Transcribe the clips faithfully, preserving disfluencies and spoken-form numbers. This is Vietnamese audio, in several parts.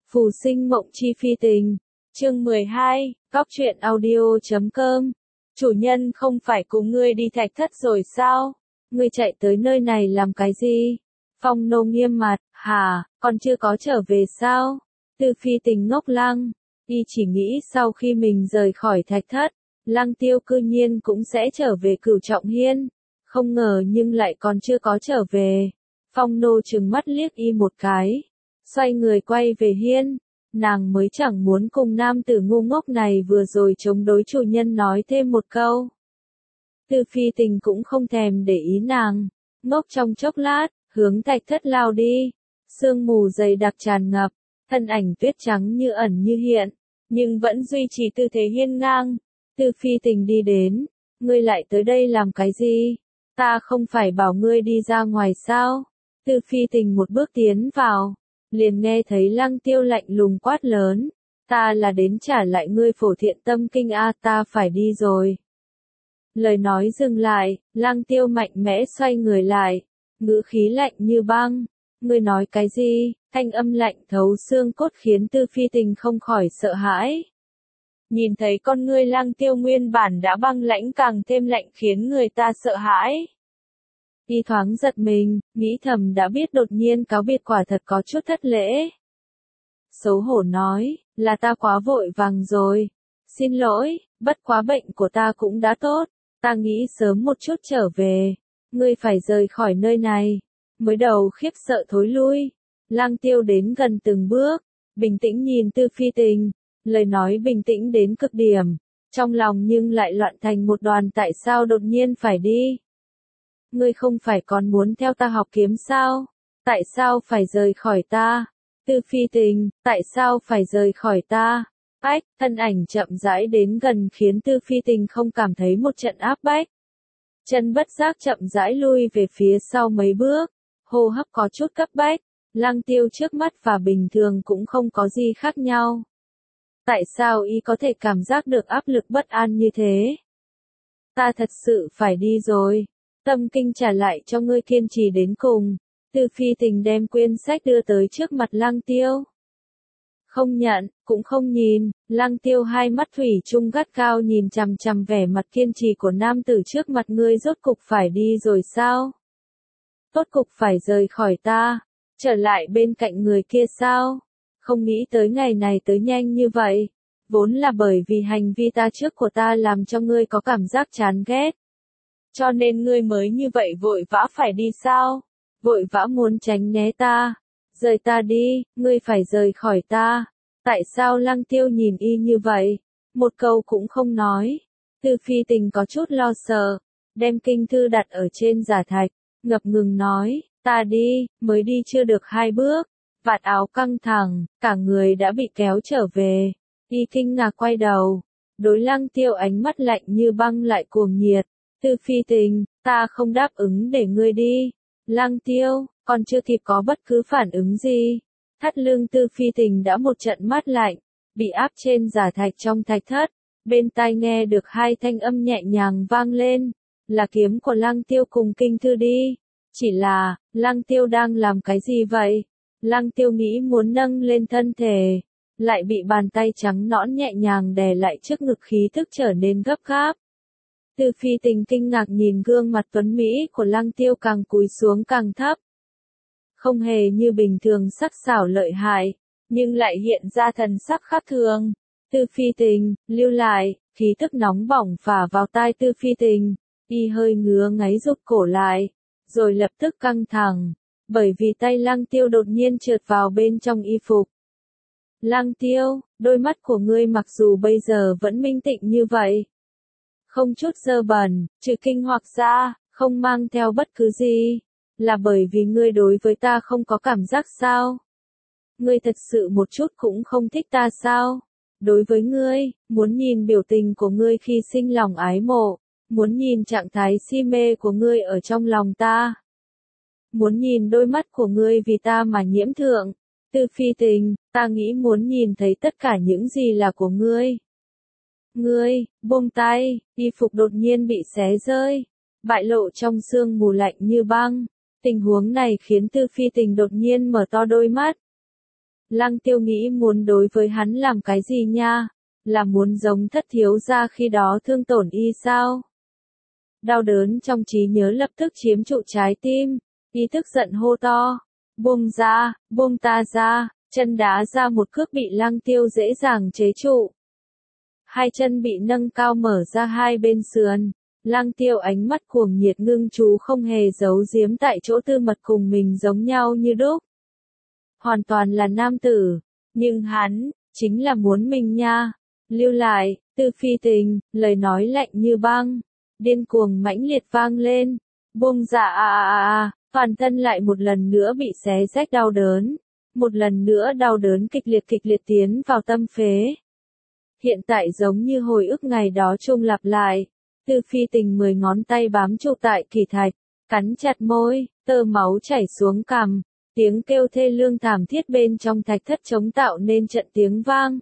Phù sinh mộng chi phi tình. Chương mười hai, Cóc truyện audio chấm com. Chủ nhân không phải cùng ngươi đi thạch thất rồi sao? Ngươi chạy tới nơi này làm cái gì? Phong nô nghiêm mặt, hả, còn chưa có trở về sao? Tư phi tình ngốc lăng, y chỉ nghĩ sau khi mình rời khỏi thạch thất, Lăng Tiêu cư nhiên cũng sẽ trở về Cửu Trọng Hiên. Không ngờ nhưng lại còn chưa có trở về. Phong nô trừng mắt liếc y một cái, xoay người quay về hiên. Nàng mới chẳng muốn cùng nam tử ngu ngốc này vừa rồi chống đối chủ nhân nói thêm một câu. Tư phi tình cũng không thèm để ý nàng, ngốc trong chốc lát, hướng thạch thất lao đi. Sương mù dày đặc tràn ngập, thân ảnh tuyết trắng như ẩn như hiện, nhưng vẫn duy trì tư thế hiên ngang. Tư phi tình đi đến, ngươi lại tới đây làm cái gì? Ta không phải bảo ngươi đi ra ngoài sao? Tư phi tình một bước tiến vào, liền nghe thấy Lăng Tiêu lạnh lùng quát lớn, ta là đến trả lại ngươi Phổ Thiện Tâm Kinh a, ta phải đi rồi. Lời nói dừng lại, Lăng Tiêu mạnh mẽ xoay người lại, ngữ khí lạnh như băng, ngươi nói cái gì? Thanh âm lạnh thấu xương cốt khiến Tư phi tình không khỏi sợ hãi. Nhìn thấy con ngươi Lăng Tiêu nguyên bản đã băng lãnh càng thêm lạnh khiến người ta sợ hãi. Y thoáng giật mình, nghĩ thầm đã biết đột nhiên cáo biệt quả thật có chút thất lễ. Xấu hổ nói, là ta quá vội vàng rồi. Xin lỗi, bất quá bệnh của ta cũng đã tốt, ta nghĩ sớm một chút trở về. Ngươi phải rời khỏi nơi này. Mới đầu khiếp sợ thối lui. Lăng Tiêu đến gần từng bước, bình tĩnh nhìn Tư phi tình, lời nói bình tĩnh đến cực điểm, trong lòng nhưng lại loạn thành một đoàn. Tại sao đột nhiên phải đi? Ngươi không phải còn muốn theo ta học kiếm sao? Tại sao phải rời khỏi ta? Tư phi tình, tại sao phải rời khỏi ta? Ách, thân ảnh chậm rãi đến gần khiến Tư phi tình không cảm thấy một trận áp bách. Chân bất giác chậm rãi lui về phía sau mấy bước, hô hấp có chút cấp bách. Lăng Tiêu trước mắt và bình thường cũng không có gì khác nhau. Tại sao y có thể cảm giác được áp lực bất an như thế? Ta thật sự phải đi rồi. Tâm kinh trả lại cho ngươi, kiên trì đến cùng. Tư phi tình đem quyển sách đưa tới trước mặt Lăng Tiêu. Không nhận, cũng không nhìn, Lăng Tiêu hai mắt thủy chung gắt cao nhìn chằm chằm vẻ mặt kiên trì của nam tử trước mặt. Ngươi rốt cục phải đi rồi sao? Tốt cục phải rời khỏi ta, trở lại bên cạnh người kia sao? Không nghĩ tới ngày này tới nhanh như vậy. Vốn là bởi vì hành vi ta trước của ta làm cho ngươi có cảm giác chán ghét. Cho nên ngươi mới như vậy vội vã phải đi sao? Vội vã muốn tránh né ta. Rời ta đi, ngươi phải rời khỏi ta. Tại sao? Lăng Tiêu nhìn y như vậy, một câu cũng không nói. Tư phi tình có chút lo sợ, đem kinh thư đặt ở trên giả thạch, ngập ngừng nói, ta đi, mới đi chưa được hai bước, vạt áo căng thẳng, cả người đã bị kéo trở về. Y kinh ngạc quay đầu, đối Lăng Tiêu ánh mắt lạnh như băng lại cuồng nhiệt. Tư phi tình, ta không đáp ứng để ngươi đi. Lăng Tiêu, còn chưa kịp có bất cứ phản ứng gì, thắt lưng Tư phi tình đã một trận mát lạnh, bị áp trên giả thạch trong thạch thất. Bên tai nghe được hai thanh âm nhẹ nhàng vang lên, là kiếm của Lăng Tiêu cùng kinh thư đi. Chỉ là, Lăng Tiêu đang làm cái gì vậy? Lăng Tiêu nghĩ muốn nâng lên thân thể, lại bị bàn tay trắng nõn nhẹ nhàng đè lại trước ngực, khí thức trở nên gấp gáp. Tư phi tình kinh ngạc nhìn gương mặt tuấn Mỹ của Lăng Tiêu càng cúi xuống càng thấp. Không hề như bình thường sắc sảo lợi hại, nhưng lại hiện ra thần sắc khác thường. Tư phi tình, lưu lại, khí tức nóng bỏng phả vào tai Tư phi tình, y hơi ngứa ngáy rụt cổ lại, rồi lập tức căng thẳng, bởi vì tay Lăng Tiêu đột nhiên trượt vào bên trong y phục. Lăng Tiêu, đôi mắt của ngươi mặc dù bây giờ vẫn minh tịnh như vậy, không chút dơ bẩn, trừ kinh hoặc ra, không mang theo bất cứ gì, là bởi vì ngươi đối với ta không có cảm giác sao? Ngươi thật sự một chút cũng không thích ta sao? Đối với ngươi, muốn nhìn biểu tình của ngươi khi sinh lòng ái mộ, muốn nhìn trạng thái si mê của ngươi ở trong lòng ta, muốn nhìn đôi mắt của ngươi vì ta mà nhiễm thượng. Tư phi tình, ta nghĩ muốn nhìn thấy tất cả những gì là của ngươi. Ngươi, buông tay, y phục đột nhiên bị xé rơi, bại lộ trong sương mù lạnh như băng. Tình huống này khiến Tư phi tình đột nhiên mở to đôi mắt. Lăng Tiêu nghĩ muốn đối với hắn làm cái gì nha? Là muốn giống thất thiếu gia khi đó thương tổn y sao? Đau đớn trong trí nhớ lập tức chiếm trụ trái tim, y tức giận hô to. Buông ra, buông ta ra, chân đá ra một cước bị Lăng Tiêu dễ dàng chế trụ. Hai chân bị nâng cao mở ra hai bên sườn. Lăng Tiêu ánh mắt cuồng nhiệt ngưng chú không hề giấu giếm tại chỗ tư mật cùng mình giống nhau như đúc. Hoàn toàn là nam tử, nhưng hắn, chính là muốn mình nha. Lưu lại, Tư Phi Tình, lời nói lạnh như băng, điên cuồng mãnh liệt vang lên. Buông dạ à à à à, toàn thân lại một lần nữa bị xé rách đau đớn. Một lần nữa đau đớn kịch liệt kịch liệt tiến vào tâm phế. Hiện tại giống như hồi ức ngày đó chung lặp lại. Tư Phi Tình mười ngón tay bám trụ tại kỳ thạch, cắn chặt môi, tơ máu chảy xuống cằm, tiếng kêu thê lương thảm thiết bên trong thạch thất chống tạo nên trận tiếng vang.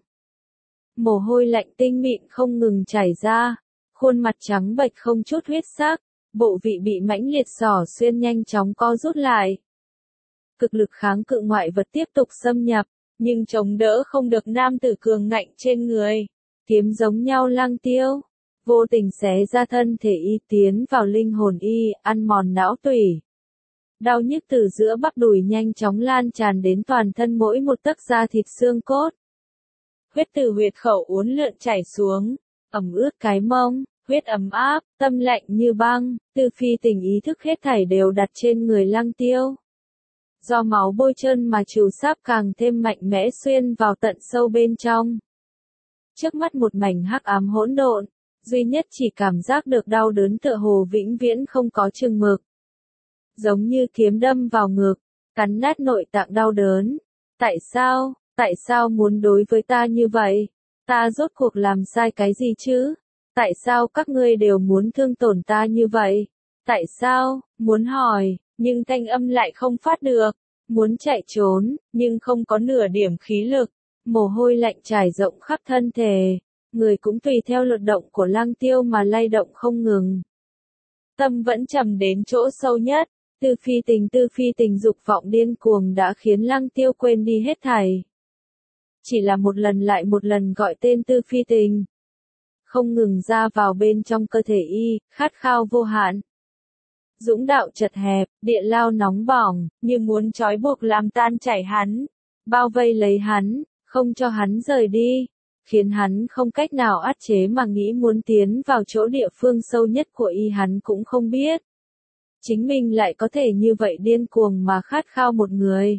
Mồ hôi lạnh tinh mịn không ngừng chảy ra, khuôn mặt trắng bệch không chút huyết sắc, bộ vị bị mãnh liệt xỏ xuyên nhanh chóng co rút lại. Cực lực kháng cự ngoại vật tiếp tục xâm nhập, nhưng chống đỡ không được nam tử cường ngạnh trên người, kiếm giống nhau Lăng Tiêu. Vô tình xé ra thân thể y tiến vào linh hồn y, ăn mòn não tủy. Đau nhức từ giữa bắp đùi nhanh chóng lan tràn đến toàn thân mỗi một tấc da thịt xương cốt. Huyết từ huyệt khẩu uốn lượn chảy xuống, ẩm ướt cái mông, huyết ấm áp, tâm lạnh như băng, Tư Phi Tình ý thức hết thảy đều đặt trên người Lăng Tiêu. Do máu bôi trơn mà trừ sáp càng thêm mạnh mẽ xuyên vào tận sâu bên trong. Trước mắt một mảnh hắc ám hỗn độn. Duy nhất chỉ cảm giác được đau đớn tựa hồ vĩnh viễn không có chừng mực. Giống như kiếm đâm vào ngực, cắn nát nội tạng đau đớn. Tại sao, tại sao muốn đối với ta như vậy? Ta rốt cuộc làm sai cái gì chứ? Tại sao các ngươi đều muốn thương tổn ta như vậy? Tại sao, muốn hỏi, nhưng thanh âm lại không phát được. Muốn chạy trốn, nhưng không có nửa điểm khí lực. Mồ hôi lạnh trải rộng khắp thân thể. Người cũng tùy theo luật động của Lăng Tiêu mà lay động không ngừng. Tâm vẫn trầm đến chỗ sâu nhất, Tư Phi Tình Tư Phi Tình dục vọng điên cuồng đã khiến Lăng Tiêu quên đi hết thảy. Chỉ là một lần lại một lần gọi tên Tư Phi Tình. Không ngừng ra vào bên trong cơ thể y, khát khao vô hạn. Dũng đạo chật hẹp, địa lao nóng bỏng, như muốn trói buộc làm tan chảy hắn, bao vây lấy hắn, không cho hắn rời đi. Khiến hắn không cách nào át chế mà nghĩ muốn tiến vào chỗ địa phương sâu nhất của y hắn cũng không biết. Chính mình lại có thể như vậy điên cuồng mà khát khao một người.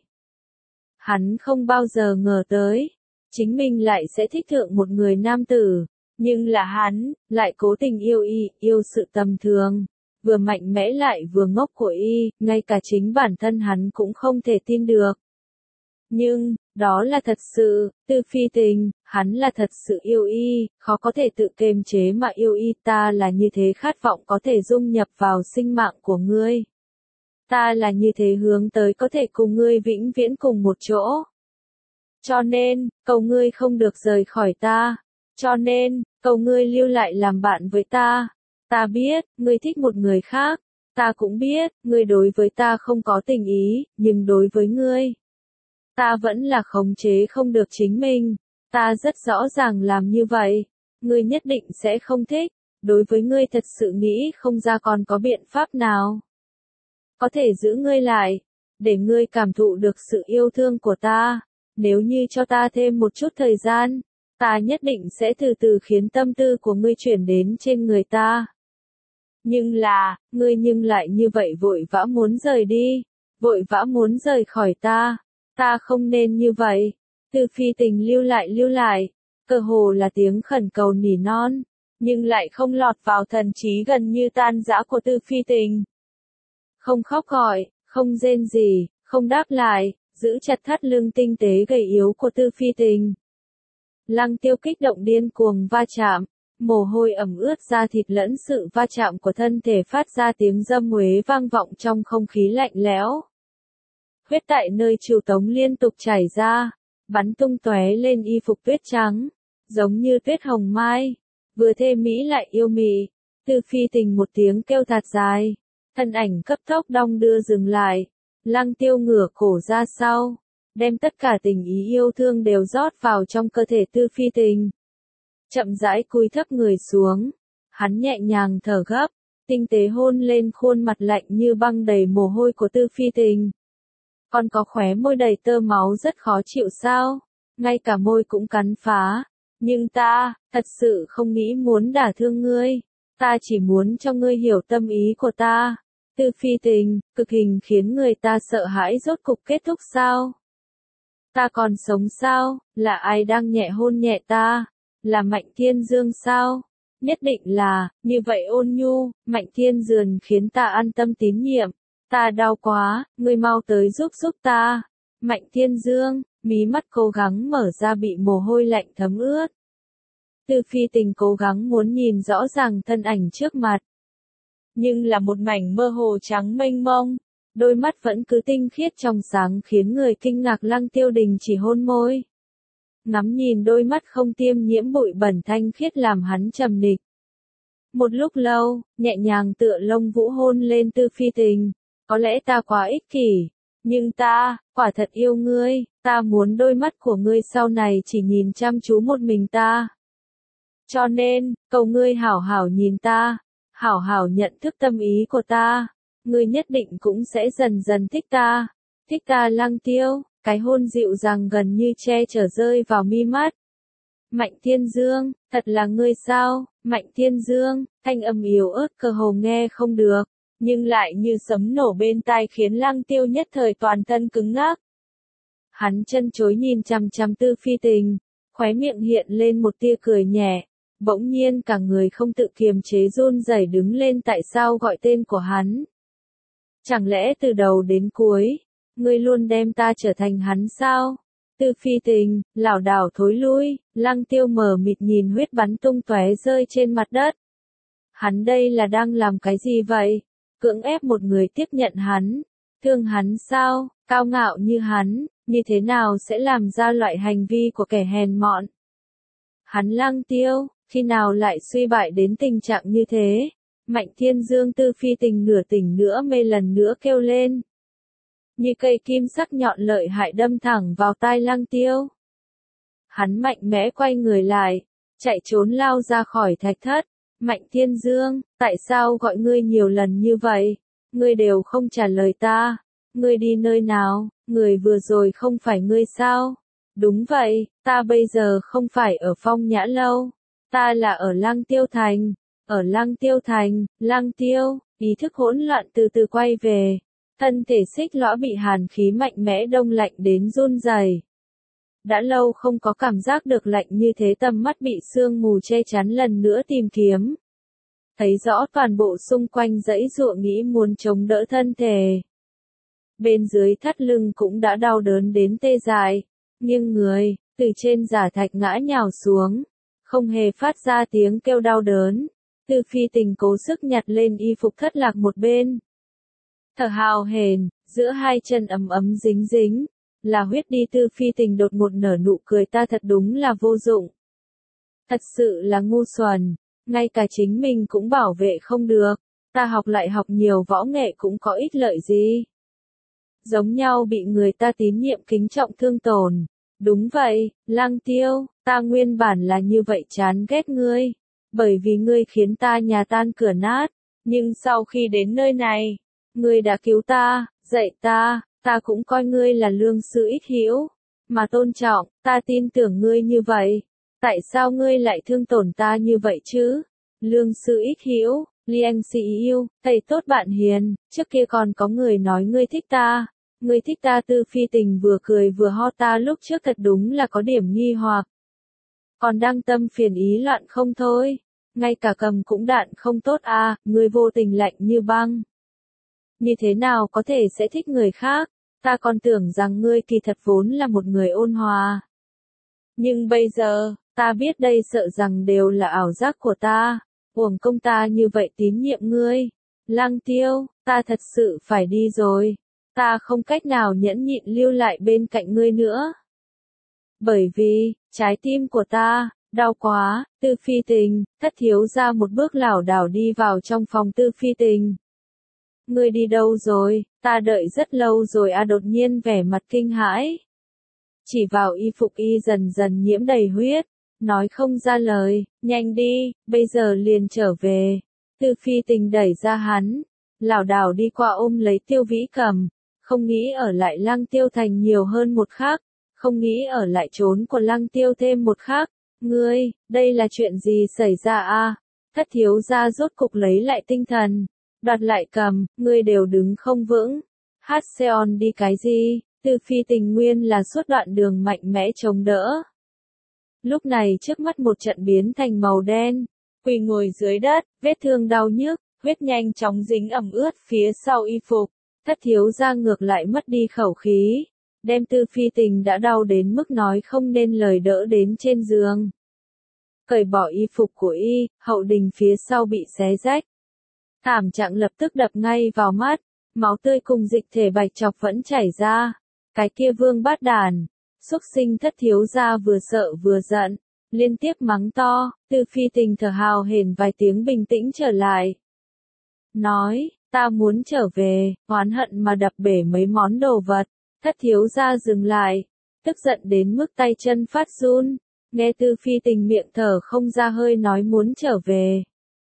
Hắn không bao giờ ngờ tới, chính mình lại sẽ thích thượng một người nam tử, nhưng là hắn, lại cố tình yêu y, yêu sự tầm thường, vừa mạnh mẽ lại vừa ngốc của y, ngay cả chính bản thân hắn cũng không thể tin được. Nhưng, đó là thật sự, Tư Phi Tình, hắn là thật sự yêu y, khó có thể tự kiềm chế mà yêu y, ta là như thế khát vọng có thể dung nhập vào sinh mạng của ngươi. Ta là như thế hướng tới có thể cùng ngươi vĩnh viễn cùng một chỗ. Cho nên, cầu ngươi không được rời khỏi ta. Cho nên, cầu ngươi lưu lại làm bạn với ta. Ta biết, ngươi thích một người khác. Ta cũng biết, ngươi đối với ta không có tình ý, nhưng đối với ngươi. Ta vẫn là khống chế không được chính mình. Ta rất rõ ràng làm như vậy. Ngươi nhất định sẽ không thích. Đối với ngươi thật sự nghĩ không ra còn có biện pháp nào. Có thể giữ ngươi lại. Để ngươi cảm thụ được sự yêu thương của ta. Nếu như cho ta thêm một chút thời gian. Ta nhất định sẽ từ từ khiến tâm tư của ngươi chuyển đến trên người ta. Nhưng là, ngươi nhưng lại như vậy vội vã muốn rời đi. Vội vã muốn rời khỏi ta. Ta không nên như vậy. Tư Phi Tình lưu lại lưu lại. Cơ hồ là tiếng khẩn cầu nỉ non. Nhưng lại không lọt vào thần trí gần như tan rã của Tư Phi Tình. Không khóc gọi, không rên gì, không đáp lại, giữ chặt thắt lưng tinh tế gầy yếu của Tư Phi Tình. Lăng Tiêu kích động điên cuồng va chạm. Mồ hôi ẩm ướt da thịt lẫn sự va chạm của thân thể phát ra tiếng dâm uế vang vọng trong không khí lạnh lẽo. Huyết tại nơi chiều tống liên tục chảy ra, bắn tung tóe lên y phục tuyết trắng, giống như tuyết hồng mai, vừa thê mỹ lại yêu mị. Tư Phi Tình một tiếng kêu thật dài, thân ảnh cấp tốc đong đưa dừng lại, Lăng Tiêu ngửa cổ ra sau, đem tất cả tình ý yêu thương đều rót vào trong cơ thể Tư Phi Tình. Chậm rãi cúi thấp người xuống, hắn nhẹ nhàng thở gấp, tinh tế hôn lên khuôn mặt lạnh như băng đầy mồ hôi của Tư Phi Tình. Còn có khóe môi đầy tơ máu rất khó chịu sao? Ngay cả môi cũng cắn phá. Nhưng ta, thật sự không nghĩ muốn đả thương ngươi. Ta chỉ muốn cho ngươi hiểu tâm ý của ta. Tư Phi Tình, cực hình khiến người ta sợ hãi rốt cục kết thúc sao? Ta còn sống sao? Là ai đang nhẹ hôn nhẹ ta? Là Mạnh Thiên Dương sao? Nhất định là, như vậy ôn nhu, Mạnh Thiên Dương khiến ta an tâm tín nhiệm. Ta đau quá, ngươi mau tới giúp giúp ta. Mạnh Thiên Dương, mí mắt cố gắng mở ra bị mồ hôi lạnh thấm ướt. Tư Phi Tình cố gắng muốn nhìn rõ ràng thân ảnh trước mặt. Nhưng là một mảnh mơ hồ trắng mênh mông, đôi mắt vẫn cứ tinh khiết trong sáng khiến người kinh ngạc. Lăng Tiêu Đình chỉ hôn môi. Ngắm nhìn đôi mắt không tiêm nhiễm bụi bẩn thanh khiết làm hắn trầm nịch. Một lúc lâu, nhẹ nhàng tựa lông vũ hôn lên Tư Phi Tình. Có lẽ ta quá ích kỷ, nhưng ta, quả thật yêu ngươi, ta muốn đôi mắt của ngươi sau này chỉ nhìn chăm chú một mình ta. Cho nên, cầu ngươi hảo hảo nhìn ta, hảo hảo nhận thức tâm ý của ta, ngươi nhất định cũng sẽ dần dần thích ta, thích ta. Lăng Tiêu, cái hôn dịu dàng gần như che chở rơi vào mi mắt. Mạnh Thiên Dương, thật là ngươi sao? Mạnh Thiên Dương, thanh âm yếu ớt cơ hồ nghe không được, nhưng lại như sấm nổ bên tai khiến Lăng Tiêu nhất thời toàn thân cứng ngắc. Hắn chân chối nhìn chằm chằm Tư Phi Tình, khóe miệng hiện lên một tia cười nhẹ, bỗng nhiên cả người không tự kiềm chế run rẩy đứng lên. Tại sao gọi tên của hắn? Chẳng lẽ từ đầu đến cuối, ngươi luôn đem ta trở thành hắn sao? Tư Phi Tình, lảo đảo thối lui. Lăng Tiêu mờ mịt nhìn huyết bắn tung tóe rơi trên mặt đất. Hắn đây là đang làm cái gì vậy? Cưỡng ép một người tiếp nhận hắn, thương hắn sao? Cao ngạo như hắn, như thế nào sẽ làm ra loại hành vi của kẻ hèn mọn? Hắn Lăng Tiêu, khi nào lại suy bại đến tình trạng như thế? Mạnh Thiên Dương. Tư Phi Tình nửa tỉnh nửa mê lần nữa kêu lên. Như cây kim sắc nhọn lợi hại đâm thẳng vào tai Lăng Tiêu. Hắn mạnh mẽ quay người lại, chạy trốn lao ra khỏi thạch thất. Mạnh Thiên Dương, tại sao gọi ngươi nhiều lần như vậy? Ngươi đều không trả lời ta. Ngươi đi nơi nào? Người vừa rồi không phải ngươi sao? Đúng vậy, ta bây giờ không phải ở Phong Nhã Lâu. Ta là ở Lăng Tiêu Thành. Ở Lăng Tiêu Thành. Lăng Tiêu, ý thức hỗn loạn từ từ quay về. Thân thể xích lõa bị hàn khí mạnh mẽ đông lạnh đến run rẩy. Đã lâu không có cảm giác được lạnh như thế, tầm mắt bị sương mù che chắn lần nữa tìm kiếm. Thấy rõ toàn bộ xung quanh dãy dụa nghĩ muốn chống đỡ thân thể. Bên dưới thắt lưng cũng đã đau đớn đến tê dại, nghiêng người, từ trên giả thạch ngã nhào xuống, không hề phát ra tiếng kêu đau đớn. Tư Phi Tình cố sức nhặt lên y phục thất lạc một bên. Thở hào hển, giữa hai chân ấm ấm dính dính, là huyết đi. Tư Phi Tình đột ngột nở nụ cười. Ta thật đúng là vô dụng. Thật sự là ngu xuẩn, ngay cả chính mình cũng bảo vệ không được. Ta học lại học nhiều võ nghệ cũng có ích lợi gì. Giống nhau bị người ta tín nhiệm kính trọng thương tổn. Đúng vậy, Lăng Tiêu, ta nguyên bản là như vậy chán ghét ngươi. Bởi vì ngươi khiến ta nhà tan cửa nát. Nhưng sau khi đến nơi này, ngươi đã cứu ta, dạy ta, ta cũng coi ngươi là lương sư ích hữu, mà tôn trọng. Ta tin tưởng ngươi như vậy. Tại sao ngươi lại thương tổn ta như vậy chứ? Lương sư ích hữu, Liang Sĩ yêu, thầy tốt bạn hiền, trước kia còn có người nói ngươi thích ta. Ngươi thích ta. Tư Phi Tình vừa cười vừa ho. Ta lúc trước thật đúng là có điểm nghi hoặc. Còn đang tâm phiền ý loạn không thôi. Ngay cả cầm cũng đạn không tốt à, ngươi vô tình lạnh như băng. Như thế nào có thể sẽ thích người khác? Ta còn tưởng rằng ngươi kỳ thật vốn là một người ôn hòa. Nhưng bây giờ, ta biết đây sợ rằng đều là ảo giác của ta. Uổng công ta như vậy tín nhiệm ngươi. Lăng Tiêu, ta thật sự phải đi rồi. Ta không cách nào nhẫn nhịn lưu lại bên cạnh ngươi nữa. Bởi vì, trái tim của ta, đau quá. Tư Phi Tình, thất thiếu ra một bước lảo đảo đi vào trong phòng Tư Phi Tình. Ngươi đi đâu rồi? Ta đợi rất lâu rồi à. Đột nhiên vẻ mặt kinh hãi. chỉ vào y phục y dần dần nhiễm đầy huyết, nói không ra lời, nhanh đi, bây giờ liền trở về. Tư Phi Tình đẩy ra hắn, lảo đảo đi qua ôm lấy Tiêu Vĩ Cầm, không nghĩ ở lại Lăng Tiêu Thành nhiều hơn một khắc, không nghĩ ở lại trốn của Lăng Tiêu thêm một khắc. Ngươi, đây là chuyện gì xảy ra a? Thất thiếu gia rốt cục lấy lại tinh thần, đoạt lại cầm, ngươi đều đứng không vững. Hát Seon đi cái gì? Tư Phi Tình nguyên là suốt đoạn đường mạnh mẽ chống đỡ. Lúc này trước mắt một trận biến thành màu đen, quỳ ngồi dưới đất, vết thương đau nhức, huyết nhanh chóng dính ẩm ướt phía sau y phục. Thất thiếu gia ngược lại mất đi khẩu khí, đem Tư Phi Tình đã đau đến mức nói không nên lời đỡ đến trên giường. Cởi bỏ y phục của y, hậu đình phía sau bị xé rách. Thảm trạng lập tức đập ngay vào mắt, máu tươi cùng dịch thể bạch chọc vẫn chảy ra. Cái kia vương bát đàn, xúc sinh thất thiếu gia vừa sợ vừa giận, liên tiếp mắng to. Tư Phi Tình thở hào hển vài tiếng bình tĩnh trở lại. Nói, ta muốn trở về, oán hận mà đập bể mấy món đồ vật. Thất thiếu gia dừng lại, tức giận đến mức tay chân phát run, nghe Tư Phi Tình miệng thở không ra hơi nói muốn trở về.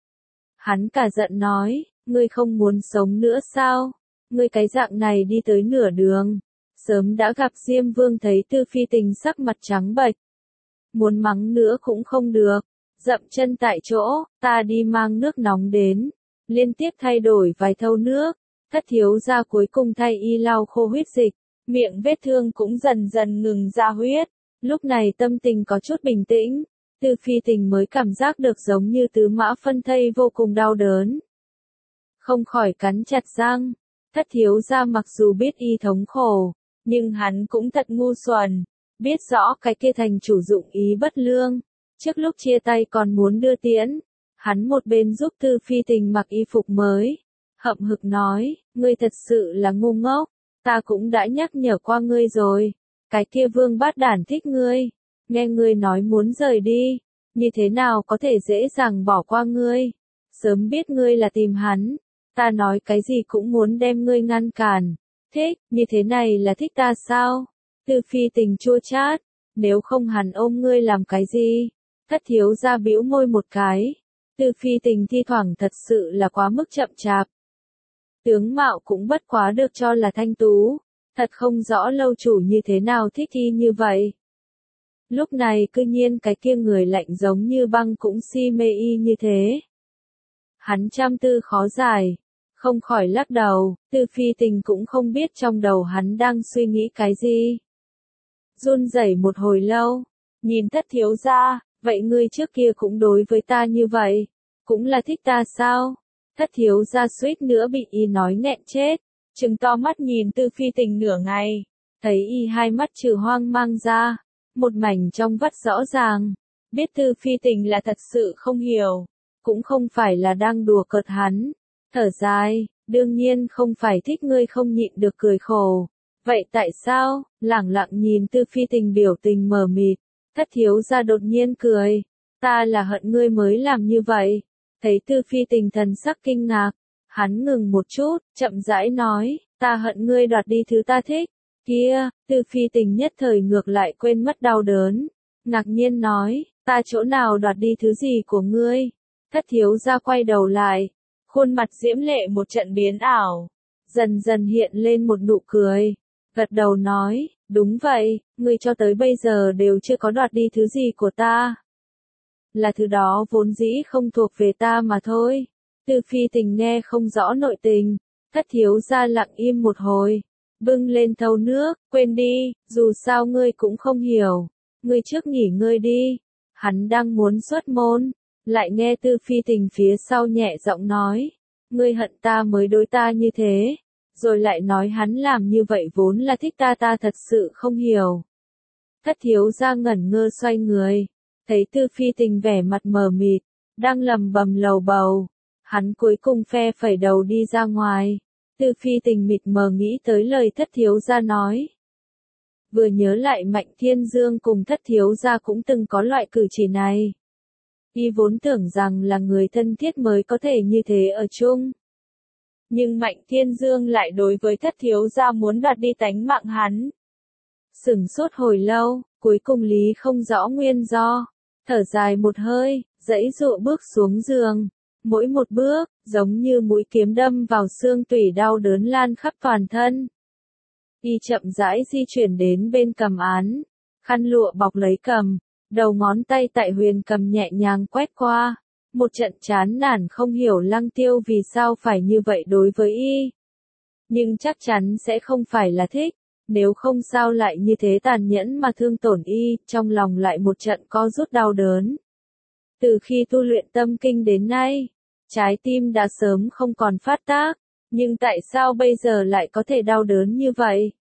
Hắn cả giận nói, ngươi không muốn sống nữa sao? Ngươi cái dạng này đi tới nửa đường, sớm đã gặp Diêm Vương thấy Tư Phi Tình sắc mặt trắng bệch. Muốn mắng nữa cũng không được, dậm chân tại chỗ, ta đi mang nước nóng đến, liên tiếp thay đổi vài thau nước, thất thiếu gia cuối cùng thay y lau khô huyết dịch, miệng vết thương cũng dần dần ngừng ra huyết, lúc này tâm tình có chút bình tĩnh, Tư Phi Tình mới cảm giác được giống như tứ mã phân thây vô cùng đau đớn. Không khỏi cắn chặt răng, thất thiếu gia mặc dù biết y thống khổ, nhưng hắn cũng thật ngu xuẩn, biết rõ cái kia thành chủ dụng ý bất lương, trước lúc chia tay còn muốn đưa tiễn, hắn một bên giúp Tư Phi Tình mặc y phục mới, hậm hực nói, ngươi thật sự là ngu ngốc, ta cũng đã nhắc nhở qua ngươi rồi, cái kia vương bát đản thích ngươi, nghe ngươi nói muốn rời đi, như thế nào có thể dễ dàng bỏ qua ngươi, sớm biết ngươi là tìm hắn, ta nói cái gì cũng muốn đem ngươi ngăn cản, thích, như thế này là thích ta sao? Tư Phi Tình chua chát, nếu không hắn ôm ngươi làm cái gì? Thất thiếu gia bĩu môi một cái, Tư Phi Tình thi thoảng thật sự là quá mức chậm chạp. Tướng mạo cũng bất quá được cho là thanh tú, thật không rõ lâu chủ như thế nào thích y như vậy. Lúc này cư nhiên cái kia người lạnh giống như băng cũng si mê y như thế. Hắn trăm tư khó giải, không khỏi lắc đầu, Tư Phi Tình cũng không biết trong đầu hắn đang suy nghĩ cái gì. Run rẩy một hồi lâu, nhìn thất thiếu gia, vậy ngươi trước kia cũng đối với ta như vậy, cũng là thích ta sao? Thất thiếu gia suýt nữa bị y nói nghẹn chết, trừng to mắt nhìn Tư Phi Tình nửa ngày, thấy y hai mắt trừ hoang mang ra, một mảnh trong vắt rõ ràng, biết Tư Phi Tình là thật sự không hiểu, cũng không phải là đang đùa cợt hắn, thở dài, đương nhiên không phải thích ngươi không nhịn được cười khổ. Vậy tại sao? Lẳng lặng nhìn Tư Phi Tình biểu tình mờ mịt, thất thiếu gia đột nhiên cười, ta là hận ngươi mới làm như vậy. Thấy Tư Phi Tình thần sắc kinh ngạc, hắn ngừng một chút, chậm rãi nói, ta hận ngươi đoạt đi thứ ta thích. Kia, Tư Phi Tình nhất thời ngược lại quên mất đau đớn, ngạc nhiên nói, ta chỗ nào đoạt đi thứ gì của ngươi? Thất thiếu gia quay đầu lại, khuôn mặt diễm lệ một trận biến ảo, dần dần hiện lên một nụ cười, gật đầu nói, đúng vậy, ngươi cho tới bây giờ đều chưa có đoạt đi thứ gì của ta. Là thứ đó vốn dĩ không thuộc về ta mà thôi. Tư Phi Tình nghe không rõ nội tình, thất thiếu gia lặng im một hồi, bưng lên thau nước, quên đi, dù sao ngươi cũng không hiểu, ngươi trước nghỉ ngơi đi. Hắn đang muốn xuất môn, lại nghe Tư Phi Tình phía sau nhẹ giọng nói, ngươi hận ta mới đối ta như thế, rồi lại nói hắn làm như vậy vốn là thích ta ta thật sự không hiểu. Thất thiếu gia ngẩn ngơ xoay người, thấy Tư Phi Tình vẻ mặt mờ mịt, đang lầm bầm lầu bầu, hắn cuối cùng phe phẩy đầu đi ra ngoài. Tư Phi Tình mịt mờ nghĩ tới lời thất thiếu gia nói. Vừa nhớ lại Mạnh Thiên Dương cùng thất thiếu gia cũng từng có loại cử chỉ này. Y vốn tưởng rằng là người thân thiết mới có thể như thế ở chung. Nhưng Mạnh Thiên Dương lại đối với thất thiếu gia muốn đoạt đi tánh mạng hắn. Sửng sốt hồi lâu, cuối cùng Lý không rõ nguyên do. Thở dài một hơi, giãy giụa bước xuống giường. Mỗi một bước, giống như mũi kiếm đâm vào xương tủy đau đớn lan khắp toàn thân. Y chậm rãi di chuyển đến bên cầm án. Khăn lụa bọc lấy cầm, đầu ngón tay tại huyền cầm nhẹ nhàng quét qua. Một trận chán nản không hiểu Lăng Tiêu vì sao phải như vậy đối với y. Nhưng chắc chắn sẽ không phải là thích, nếu không sao lại như thế tàn nhẫn mà thương tổn y, trong lòng lại một trận co rút đau đớn. Từ khi tu luyện tâm kinh đến nay, trái tim đã sớm không còn phát tác, nhưng tại sao bây giờ lại có thể đau đớn như vậy?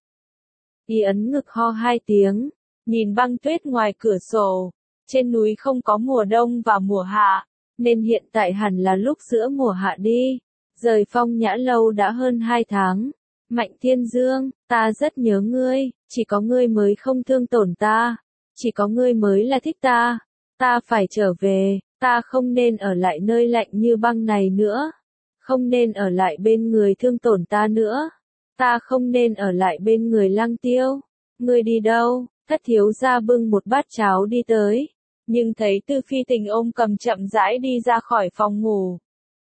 Y ấn ngực ho hai tiếng, nhìn băng tuyết ngoài cửa sổ, trên núi không có mùa đông và mùa hạ, nên hiện tại hẳn là lúc giữa mùa hạ đi. Rời Phong Nhã Lâu đã hơn hai tháng. Mạnh Thiên Dương, ta rất nhớ ngươi, chỉ có ngươi mới không thương tổn ta, chỉ có ngươi mới là thích ta, ta phải trở về, ta không nên ở lại nơi lạnh như băng này nữa, không nên ở lại bên người thương tổn ta nữa, ta không nên ở lại bên người Lăng Tiêu. Ngươi đi đâu? Thất thiếu gia bưng một bát cháo đi tới, nhưng thấy Tư Phi Tình ôm cầm chậm rãi đi ra khỏi phòng ngủ.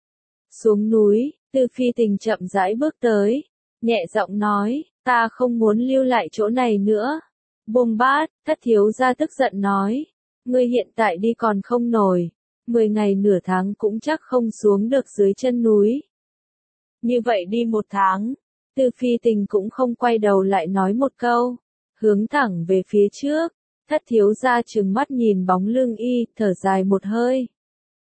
Xuống núi, Tư Phi Tình chậm rãi bước tới, nhẹ giọng nói, ta không muốn lưu lại chỗ này nữa. Buông bát, thất thiếu gia tức giận nói, ngươi hiện tại đi còn không nổi, mười ngày nửa tháng cũng chắc không xuống được dưới chân núi. Như vậy đi một tháng, Tư Phi Tình cũng không quay đầu lại nói một câu, hướng thẳng về phía trước. Thất thiếu gia trừng mắt nhìn bóng lưng y, thở dài một hơi.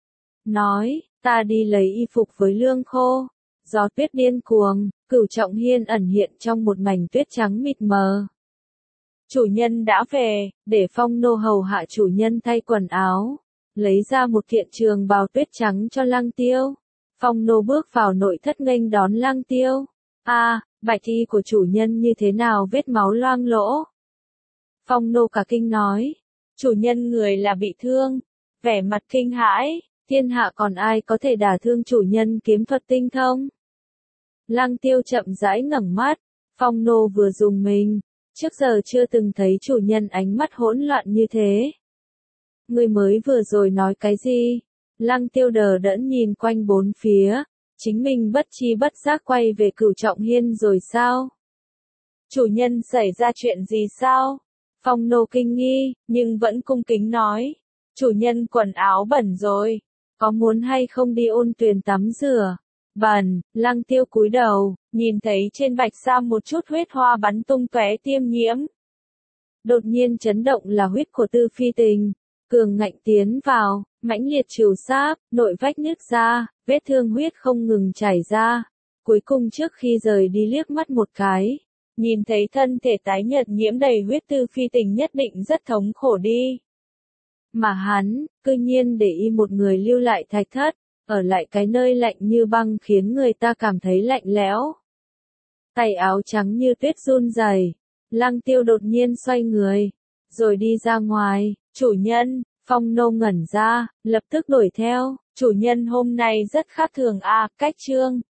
Nói, ta đi lấy y phục với lương khô. Gió tuyết điên cuồng, Cửu Trọng Hiên ẩn hiện trong một mảnh tuyết trắng mịt mờ. Chủ nhân đã về, để Phong nô hầu hạ chủ nhân thay quần áo, lấy ra một kiện trường bào tuyết trắng cho Lăng Tiêu. Phong nô bước vào nội thất nghênh đón Lăng Tiêu. A, à, bạch y của chủ nhân như thế nào, vết máu loang lỗ? Phong nô cả kinh nói, chủ nhân người là bị thương, vẻ mặt kinh hãi, thiên hạ còn ai có thể đả thương chủ nhân kiếm thuật tinh thông? Lăng Tiêu chậm rãi ngẩng mắt, Phong nô vừa dùng mình, trước giờ chưa từng thấy chủ nhân ánh mắt hỗn loạn như thế. Ngươi mới vừa rồi nói cái gì? Lăng Tiêu đờ đẫn nhìn quanh bốn phía, chính mình bất chi bất giác quay về Cửu Trọng Hiên rồi sao? Chủ nhân xảy ra chuyện gì sao? Phong nô kinh nghi, nhưng vẫn cung kính nói, chủ nhân quần áo bẩn rồi, có muốn hay không đi ôn tuyền tắm rửa? Bẩn. Lăng Tiêu cúi đầu, nhìn thấy trên bạch sa một chút huyết hoa bắn tung tóe tiêm nhiễm. Đột nhiên chấn động là huyết của Tư Phi Tình, cường ngạnh tiến vào, mãnh liệt trừ sáp, nội vách nứt ra, vết thương huyết không ngừng chảy ra. Cuối cùng trước khi rời đi liếc mắt một cái, nhìn thấy thân thể tái nhợt nhiễm đầy huyết Tư Phi Tình nhất định rất thống khổ đi. Mà hắn, cư nhiên để y một người lưu lại thạch thất, ở lại cái nơi lạnh như băng khiến người ta cảm thấy lạnh lẽo. Tay áo trắng như tuyết run rẩy, Lăng Tiêu đột nhiên xoay người, rồi đi ra ngoài. Chủ nhân, Phong nô ngẩn ra, lập tức đuổi theo, chủ nhân hôm nay rất khác thường à, cách trương.